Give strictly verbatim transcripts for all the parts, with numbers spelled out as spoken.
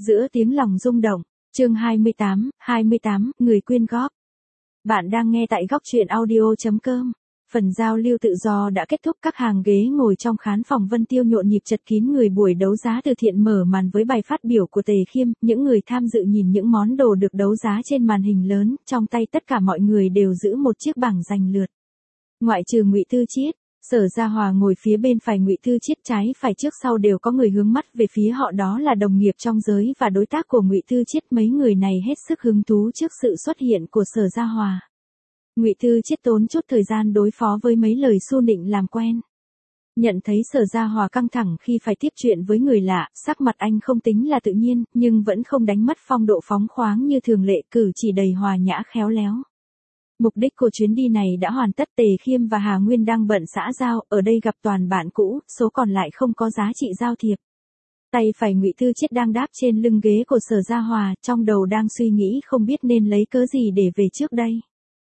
Giữa tiếng lòng rung động, chương hai mươi tám, hai mươi tám, người quyên góp. Bạn đang nghe tại góc truyện audio.com. Phần giao lưu tự do đã kết thúc, các hàng ghế ngồi trong khán phòng Vân Tiêu nhộn nhịp chật kín người. Buổi đấu giá từ thiện mở màn với bài phát biểu của Tề Khiêm, những người tham dự nhìn những món đồ được đấu giá trên màn hình lớn, trong tay tất cả mọi người đều giữ một chiếc bảng giành lượt. Ngoại trừ Ngụy Tư Chiết, Sở Gia Hòa ngồi phía bên phải Ngụy Tư Chiết, trái phải trước sau đều có người hướng mắt về phía họ, đó là đồng nghiệp trong giới và đối tác của Ngụy Tư Chiết. Mấy người này hết sức hứng thú trước sự xuất hiện của Sở Gia Hòa. Ngụy Tư Chiết tốn chút thời gian đối phó với mấy lời xu nịnh làm quen. Nhận thấy Sở Gia Hòa căng thẳng khi phải tiếp chuyện với người lạ, sắc mặt anh không tính là tự nhiên, nhưng vẫn không đánh mất phong độ phóng khoáng như thường lệ, cử chỉ đầy hòa nhã khéo léo. Mục đích của chuyến đi này đã hoàn tất. Tề Khiêm và Hà Nguyên đang bận xã giao, ở đây gặp toàn bạn cũ, số còn lại không có giá trị giao thiệp. Tay phải Ngụy Tư Chiết đang đáp trên lưng ghế của Sở Gia Hòa, trong đầu đang suy nghĩ không biết nên lấy cớ gì để về trước đây.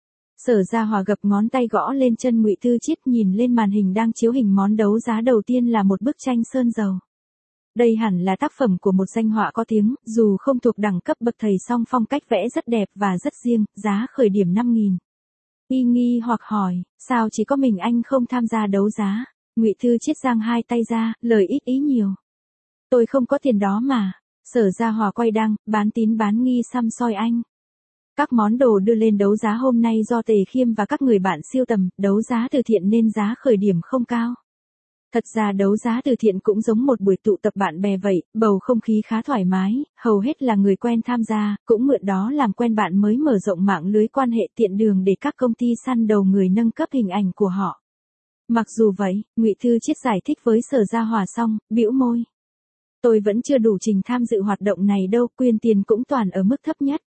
Sở Gia Hòa gập ngón tay gõ lên chân Ngụy Tư Chiết, nhìn lên màn hình đang chiếu hình món đấu giá đầu tiên là một bức tranh sơn dầu. Đây hẳn là tác phẩm của một danh họa có tiếng, dù không thuộc đẳng cấp bậc thầy song phong cách vẽ rất đẹp và rất riêng, giá khởi điểm năm nghìn. Y nghi hoặc hỏi, sao chỉ có mình anh không tham gia đấu giá? Ngụy Tư Chiết giang hai tay ra, lời ít ý nhiều. Tôi không có tiền đó mà. Sở Gia Hòa quay đăng, bán tín bán nghi xăm soi anh. Các món đồ đưa lên đấu giá hôm nay do Tề Khiêm và các người bạn siêu tầm, đấu giá từ thiện nên giá khởi điểm không cao. Thật ra đấu giá từ thiện cũng giống một buổi tụ tập bạn bè vậy, bầu không khí khá thoải mái, hầu hết là người quen tham gia, cũng mượn đó làm quen bạn mới, mở rộng mạng lưới quan hệ, tiện đường để các công ty săn đầu người nâng cấp hình ảnh của họ. Mặc dù vậy, Ngụy Tư Chiết giải thích với Sở Gia Hòa xong, bĩu môi. Tôi vẫn chưa đủ trình tham dự hoạt động này đâu, quyên tiền cũng toàn ở mức thấp nhất.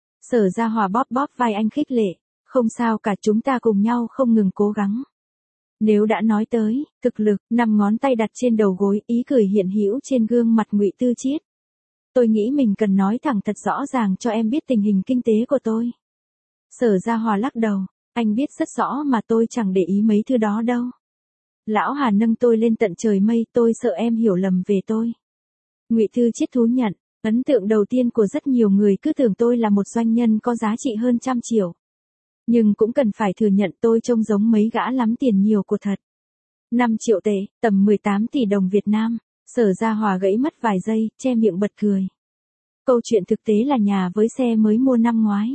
Sở Gia Hòa bóp bóp vai anh khích lệ, không sao cả, chúng ta cùng nhau không ngừng cố gắng. Nếu đã nói tới thực lực, năm ngón tay đặt trên đầu gối, ý cười hiện hữu trên gương mặt Ngụy Tư Chiết. Tôi nghĩ mình cần nói thẳng thật rõ ràng cho em biết tình hình kinh tế của tôi. Sở Gia Hòa lắc đầu, anh biết rất rõ mà, tôi chẳng để ý mấy thứ đó đâu. Lão Hà nâng tôi lên tận trời mây, tôi sợ em hiểu lầm về tôi. Ngụy Tư Chiết thú nhận, ấn tượng đầu tiên của rất nhiều người cứ tưởng tôi là một doanh nhân có giá trị hơn trăm triệu. Nhưng cũng cần phải thừa nhận tôi trông giống mấy gã lắm tiền nhiều của thật. năm triệu tệ, tầm mười tám tỷ đồng Việt Nam. Sở Gia Hòa gãy mất vài giây, che miệng bật cười. Câu chuyện thực tế là nhà với xe mới mua năm ngoái.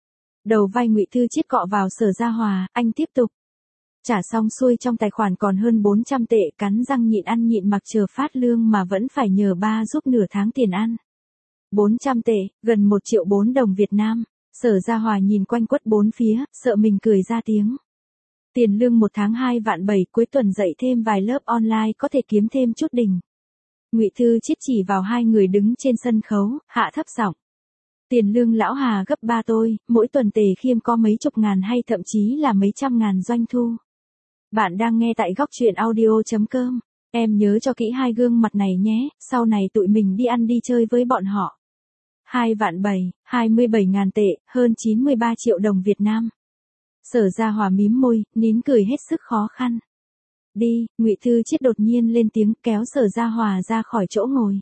Đầu vai Ngụy Tư Chiết cọ vào Sở Gia Hòa, anh tiếp tục. Trả xong xuôi trong tài khoản còn hơn bốn trăm tệ, cắn răng nhịn ăn nhịn mặc chờ phát lương mà vẫn phải nhờ ba giúp nửa tháng tiền ăn. bốn trăm tệ, gần một triệu bốn đồng Việt Nam. Sở Gia Hòa nhìn quanh quất bốn phía, sợ mình cười ra tiếng. Tiền lương một tháng hai vạn bảy, cuối tuần dạy thêm vài lớp online có thể kiếm thêm chút đỉnh. Ngụy Tư Chiết chỉ vào hai người đứng trên sân khấu, hạ thấp giọng. Tiền lương lão Hà gấp ba tôi, mỗi tuần Tề Khiêm có mấy chục ngàn hay thậm chí là mấy trăm ngàn doanh thu. Bạn đang nghe tại góc truyện audio.com. Em nhớ cho kỹ hai gương mặt này nhé, sau này tụi mình đi ăn đi chơi với bọn họ. Hai vạn bảy, hai mươi bảy ngàn tệ, hơn chín mươi ba triệu đồng Việt Nam. Sở Gia Hòa mím môi, nín cười hết sức khó khăn. Đi, Ngụy Tư Chiết đột nhiên lên tiếng, kéo Sở Gia Hòa ra khỏi chỗ ngồi.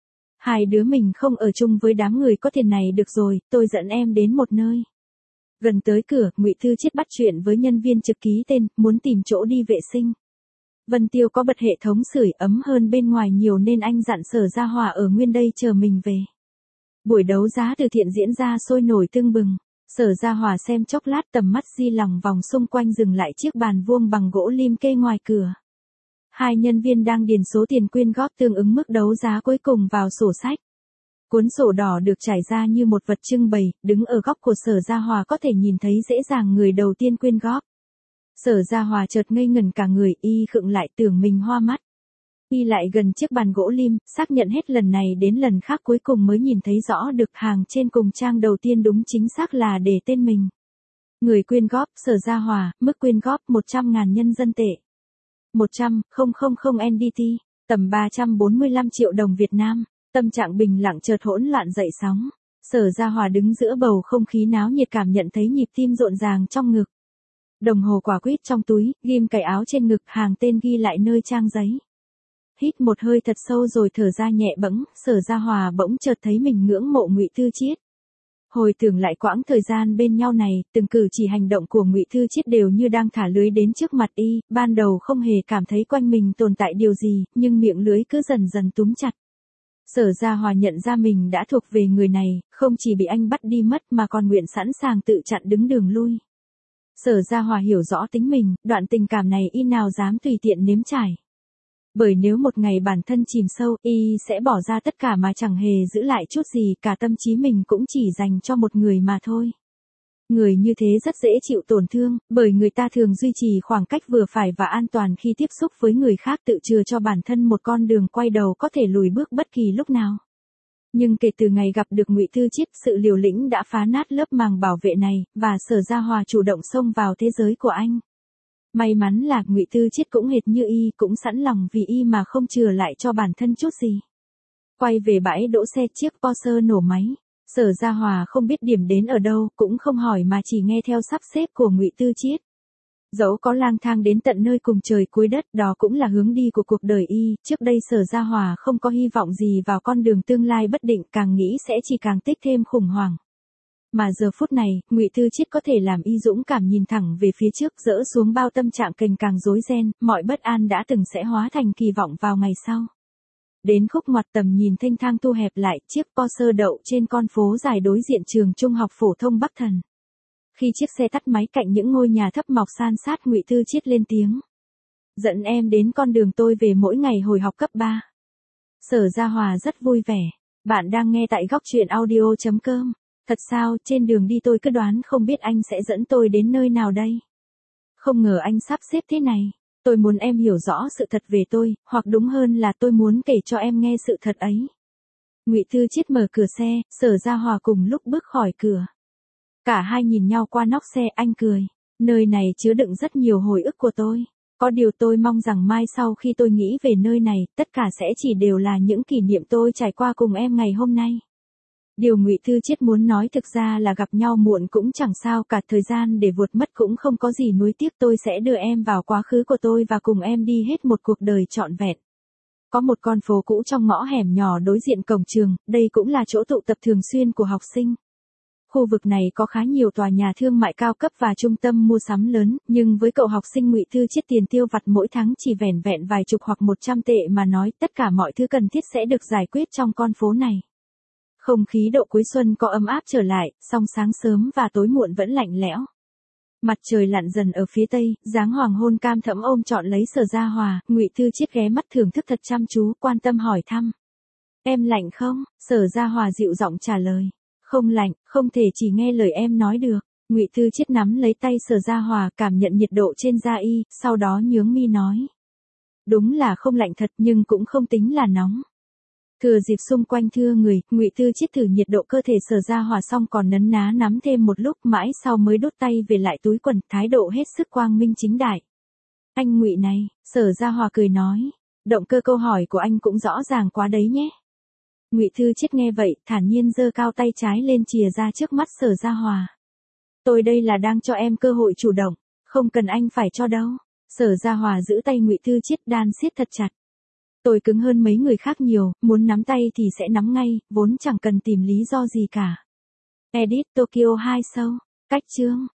Hai đứa mình không ở chung với đám người có tiền này được rồi, tôi dẫn em đến một nơi. Gần tới cửa, Ngụy Tư Chiết bắt chuyện với nhân viên trực ký tên, muốn tìm chỗ đi vệ sinh. Vân Tiêu có bật hệ thống sưởi ấm hơn bên ngoài nhiều nên anh dặn Sở Gia Hòa ở nguyên đây chờ mình về. Buổi đấu giá từ thiện diễn ra sôi nổi tưng bừng. Sở Gia Hòa xem chốc lát, tầm mắt di lòng vòng xung quanh dừng lại chiếc bàn vuông bằng gỗ lim kê ngoài cửa. Hai nhân viên đang điền số tiền quyên góp tương ứng mức đấu giá cuối cùng vào sổ sách. Cuốn sổ đỏ được trải ra như một vật trưng bày, đứng ở góc của Sở Gia Hòa có thể nhìn thấy dễ dàng người đầu tiên quyên góp. Sở Gia Hòa chợt ngây ngẩn cả người, y khựng lại tưởng mình hoa mắt. Y lại gần chiếc bàn gỗ lim, xác nhận hết lần này đến lần khác cuối cùng mới nhìn thấy rõ được hàng trên cùng trang đầu tiên đúng chính xác là để tên mình. Người quyên góp, Sở Gia Hòa, mức quyên góp một trăm ngàn nhân dân tệ. một trăm nghìn en đê tê, tầm ba trăm bốn mươi lăm triệu đồng Việt Nam. Tâm trạng bình lặng chợt hỗn loạn dậy sóng. Sở Gia Hòa đứng giữa bầu không khí náo nhiệt, cảm nhận thấy nhịp tim rộn ràng trong ngực. Đồng hồ quả quýt trong túi, ghim cài áo trên ngực, hàng tên ghi lại nơi trang giấy. hít một hơi thật sâu rồi thở ra nhẹ bẫng, Sở Gia Hòa bỗng chợt thấy mình ngưỡng mộ Ngụy Tư Chiết. Hồi tưởng lại quãng thời gian bên nhau này, từng cử chỉ hành động của Ngụy Tư Chiết đều như đang thả lưới đến trước mặt y, ban đầu không hề cảm thấy quanh mình tồn tại điều gì, nhưng miệng lưới cứ dần dần túm chặt. Sở Gia Hòa nhận ra mình đã thuộc về người này, không chỉ bị anh bắt đi mất mà còn nguyện sẵn sàng tự chặn đứng đường lui. Sở Gia Hòa hiểu rõ tính mình, đoạn tình cảm này y nào dám tùy tiện nếm trải. Bởi nếu một ngày bản thân chìm sâu, y sẽ bỏ ra tất cả mà chẳng hề giữ lại chút gì, cả tâm trí mình cũng chỉ dành cho một người mà thôi. Người như thế rất dễ chịu tổn thương, bởi người ta thường duy trì khoảng cách vừa phải và an toàn khi tiếp xúc với người khác, tự chừa cho bản thân một con đường quay đầu có thể lùi bước bất kỳ lúc nào. Nhưng kể từ ngày gặp được Ngụy Tư Chiết, sự liều lĩnh đã phá nát lớp màng bảo vệ này, và Sở Gia Hòa chủ động xông vào thế giới của anh. May mắn là Ngụy Tư Chiết cũng hệt như y, cũng sẵn lòng vì y mà không chừa lại cho bản thân chút gì. Quay về bãi đỗ xe, chiếc Porsche nổ máy. Sở Gia Hòa không biết điểm đến ở đâu, cũng không hỏi mà chỉ nghe theo sắp xếp của Ngụy Tư Chiết. Dẫu có lang thang đến tận nơi cùng trời cuối đất, đó cũng là hướng đi của cuộc đời y. Trước đây Sở Gia Hòa không có hy vọng gì vào con đường tương lai bất định, càng nghĩ sẽ chỉ càng tích thêm khủng hoảng. Mà giờ phút này, Ngụy Tư Chiết có thể làm y dũng cảm nhìn thẳng về phía trước, dỡ xuống bao tâm trạng cềnh càng rối ren, mọi bất an đã từng sẽ hóa thành kỳ vọng vào ngày sau. Đến khúc ngoặt, tầm nhìn thênh thang thu hẹp lại, chiếc Porsche đậu trên con phố dài đối diện trường trung học phổ thông Bắc Thần. Khi chiếc xe tắt máy cạnh những ngôi nhà thấp mọc san sát, Ngụy Tư Chiết lên tiếng. Dẫn em đến con đường tôi về mỗi ngày hồi học cấp ba. Sở Gia Hòa rất vui vẻ. Bạn đang nghe tại góc truyện audio chấm com. Thật sao, trên đường đi tôi cứ đoán không biết anh sẽ dẫn tôi đến nơi nào đây. Không ngờ anh sắp xếp thế này. Tôi muốn em hiểu rõ sự thật về tôi, hoặc đúng hơn là tôi muốn kể cho em nghe sự thật ấy. Ngụy Tư Chiết mở cửa xe, Sở Gia Hòa cùng lúc bước khỏi cửa. Cả hai nhìn nhau qua nóc xe, anh cười. Nơi này chứa đựng rất nhiều hồi ức của tôi. Có điều tôi mong rằng mai sau khi tôi nghĩ về nơi này, tất cả sẽ chỉ đều là những kỷ niệm tôi trải qua cùng em ngày hôm nay. Điều Ngụy Tư Chiết muốn nói thực ra là gặp nhau muộn cũng chẳng sao, cả thời gian để vụt mất cũng không có gì nuối tiếc. Tôi sẽ đưa em vào quá khứ của tôi và cùng em đi hết một cuộc đời trọn vẹn. Có một con phố cũ trong ngõ hẻm nhỏ đối diện cổng trường, đây cũng là chỗ tụ tập thường xuyên của học sinh. Khu vực này có khá nhiều tòa nhà thương mại cao cấp và trung tâm mua sắm lớn, nhưng với cậu học sinh Ngụy Tư Chiết, tiền tiêu vặt mỗi tháng chỉ vẻn vẹn vài chục hoặc một trăm tệ mà nói, tất cả mọi thứ cần thiết sẽ được giải quyết trong con phố này. Không khí độ cuối xuân có ấm áp trở lại, song sáng sớm và tối muộn vẫn lạnh lẽo. Mặt trời lặn dần ở phía tây, dáng hoàng hôn cam thẫm ôm trọn lấy Sở Gia Hòa. Ngụy Tư Chiết ghé mắt thưởng thức thật chăm chú, quan tâm hỏi thăm. Em lạnh không? Sở Gia Hòa dịu giọng trả lời. Không lạnh, không thể chỉ nghe lời em nói được. Ngụy Tư Chiết nắm lấy tay Sở Gia Hòa, cảm nhận nhiệt độ trên da y, sau đó nhướng mi nói. Đúng là không lạnh thật, nhưng cũng không tính là nóng. Thừa dịp xung quanh thưa người, Ngụy Tư Chiết thử nhiệt độ cơ thể Sở Gia Hòa xong còn nấn ná nắm thêm một lúc, mãi sau mới đút tay về lại túi quần, thái độ hết sức quang minh chính đại. Anh Ngụy này, Sở Gia Hòa cười nói, động cơ câu hỏi của anh cũng rõ ràng quá đấy nhé. Ngụy Tư Chiết nghe vậy, thản nhiên giơ cao tay trái lên chìa ra trước mắt Sở Gia Hòa. Tôi đây là đang cho em cơ hội chủ động, không cần anh phải cho đâu. Sở Gia Hòa giữ tay Ngụy Tư Chiết đan siết thật chặt. Tôi cứng hơn mấy người khác nhiều, muốn nắm tay thì sẽ nắm ngay, vốn chẳng cần tìm lý do gì cả. Edit Tokyo hai Show, cách chương.